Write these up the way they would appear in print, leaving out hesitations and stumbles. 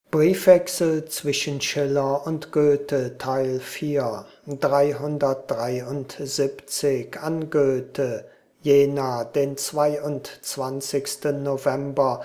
Briefwechsel zwischen Schiller und Goethe Teil 4 373 an Goethe, Jena, den 22. November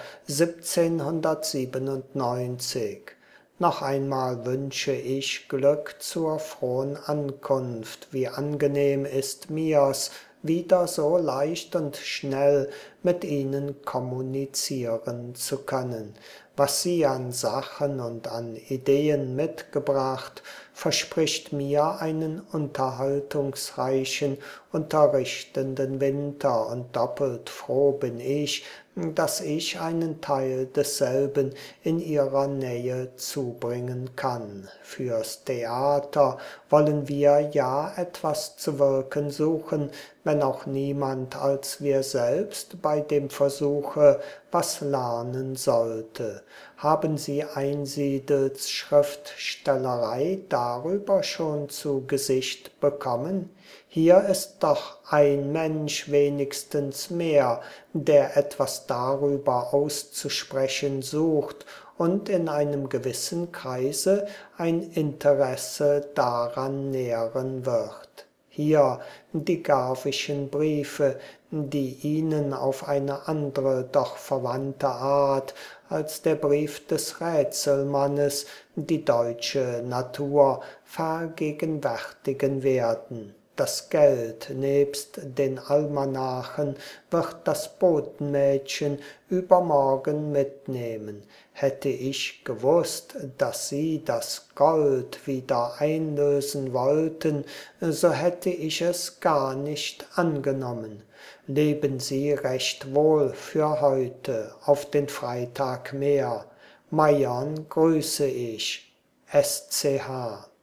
1797. Noch einmal wünsche ich Glück zur frohen Ankunft. Wie angenehm ist mir's, wieder so leicht und schnell mit Ihnen kommunizieren zu können. Was Sie an Sachen und an Ideen mitgebracht, verspricht mir einen unterhaltungsreichen, unterrichtenden Winter, und doppelt froh bin ich, dass ich einen Teil desselben in Ihrer Nähe zubringen kann. Fürs Theater wollen wir ja etwas zu wirken suchen, wenn auch niemand als wir selbst bei dem Versuche was lernen sollte. Haben Sie Einsiedels Schriftstellerei darüber schon zu Gesicht bekommen? Hier ist doch ein Mensch wenigstens mehr, der etwas darüber auszusprechen sucht und in einem gewissen Kreise ein Interesse daran nähren wird. Hier die Garvischen Briefe, die Ihnen auf eine andere, doch verwandte Art als der Brief des Rätselmannes die deutsche Natur vergegenwärtigen werden. Das Geld nebst den Almanachen wird das Botenmädchen übermorgen mitnehmen. Hätte ich gewusst, dass Sie das Gold wieder einlösen wollten, so hätte ich es gar nicht angenommen. Leben Sie recht wohl für heute, auf den Freitag mehr. Meiern grüße ich. SCH